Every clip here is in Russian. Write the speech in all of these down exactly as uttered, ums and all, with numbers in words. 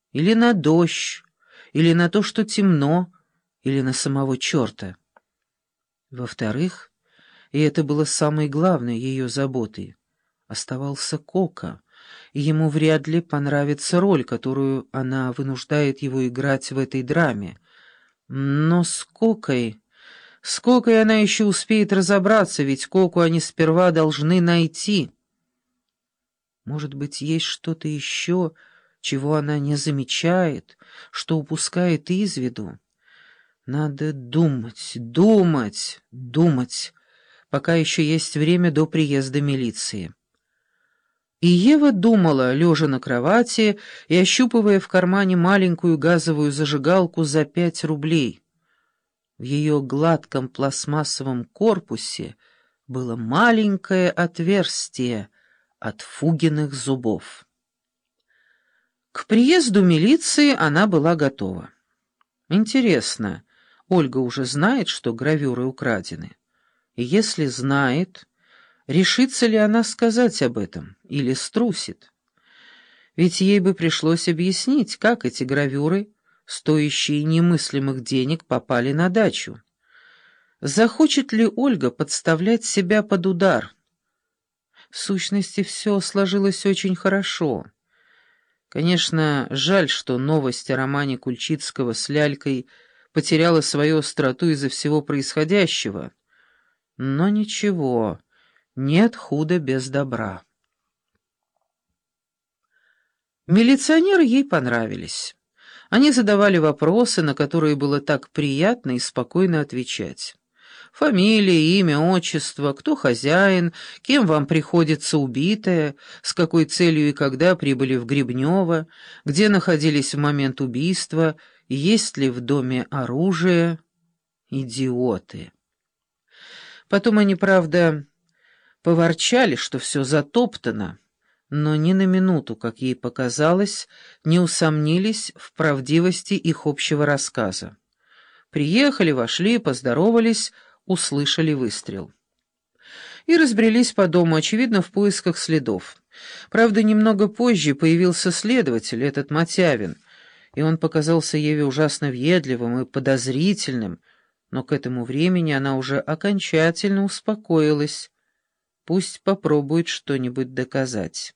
или на дождь, или на то, что темно, или на самого черта. Во-вторых, и это было самой главной ее заботой, оставался Кока, и ему вряд ли понравится роль, которую она вынуждает его играть в этой драме. Но с Кокой... С Кокой она еще успеет разобраться, ведь Коку они сперва должны найти. Может быть, есть что-то еще, чего она не замечает, что упускает из виду? Надо думать, думать, думать, пока еще есть время до приезда милиции. И Ева думала, лежа на кровати и ощупывая в кармане маленькую газовую зажигалку за пять рублей. В ее гладком пластмассовом корпусе было маленькое отверстие от Фугиных зубов. К приезду милиции она была готова. Интересно, Ольга уже знает, что гравюры украдены? И если знает, решится ли она сказать об этом или струсит? Ведь ей бы пришлось объяснить, как эти гравюры, стоящие немыслимых денег, попали на дачу. Захочет ли Ольга подставлять себя под удар? В сущности, все сложилось очень хорошо. Конечно, жаль, что новость о романе Кульчицкого с Лялькой потеряла свою остроту из-за всего происходящего. Но ничего, нет худа без добра. Милиционеры ей понравились. Они задавали вопросы, на которые было так приятно и спокойно отвечать. Фамилия, имя, отчество, кто хозяин, кем вам приходится убитая, с какой целью и когда прибыли в Гребнево, где находились в момент убийства, есть ли в доме оружие. Идиоты. Потом они, правда, поворчали, что все затоптано, но ни на минуту, как ей показалось, не усомнились в правдивости их общего рассказа. Приехали, вошли, поздоровались, услышали выстрел. И разбрелись по дому, очевидно, в поисках следов. Правда, немного позже появился следователь, этот Матявин, и он показался Еве ужасно въедливым и подозрительным, но к этому времени она уже окончательно успокоилась. Пусть попробует что-нибудь доказать.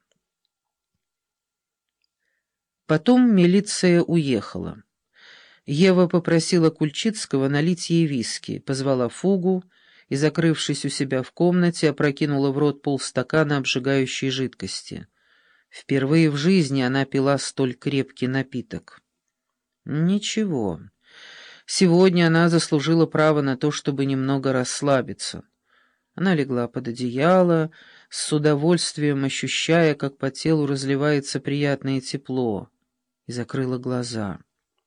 Потом милиция уехала. Ева попросила Кульчицкого налить ей виски, позвала Фугу и, закрывшись у себя в комнате, опрокинула в рот полстакана обжигающей жидкости. Впервые в жизни она пила столь крепкий напиток. Ничего. Сегодня она заслужила право на то, чтобы немного расслабиться. Она легла под одеяло, с удовольствием ощущая, как по телу разливается приятное тепло, и закрыла глаза.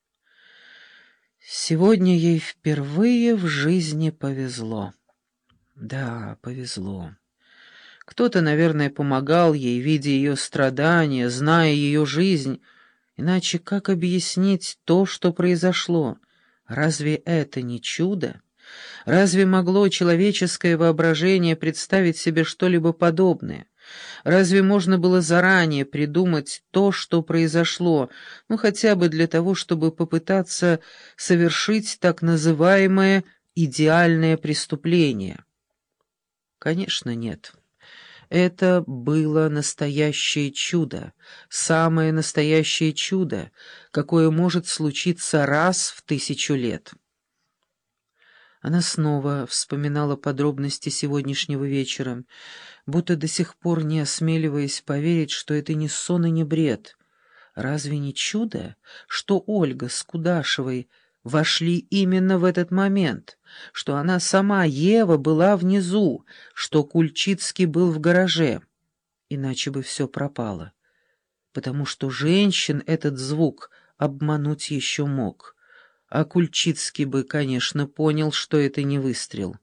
Сегодня ей впервые в жизни повезло. Да, повезло. Кто-то, наверное, помогал ей, видя ее страдания, зная ее жизнь. Иначе как объяснить то, что произошло? Разве это не чудо? Разве могло человеческое воображение представить себе что-либо подобное? Разве можно было заранее придумать то, что произошло, ну хотя бы для того, чтобы попытаться совершить так называемое идеальное преступление? Конечно, нет. Это было настоящее чудо, самое настоящее чудо, какое может случиться раз в тысячу лет. Она снова вспоминала подробности сегодняшнего вечера, будто до сих пор не осмеливаясь поверить, что это не сон и не бред. Разве не чудо, что Ольга с Кудашевой вошли именно в этот момент, что она сама, Ева, была внизу, что Кульчицкий был в гараже? Иначе бы все пропало, потому что женщин этот звук обмануть еще мог. А Кульчицкий бы, конечно, понял, что это не выстрел.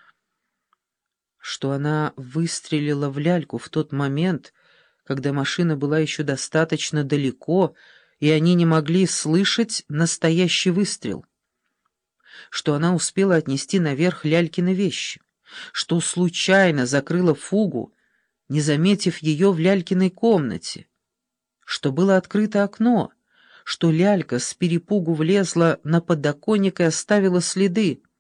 Что она выстрелила в Ляльку в тот момент, когда машина была еще достаточно далеко, и они не могли слышать настоящий выстрел. Что она успела отнести наверх Лялькины вещи. Что случайно закрыла Фугу, не заметив ее в Лялькиной комнате. Что было открыто окно, что лялька с перепугу влезла на подоконник и оставила следы.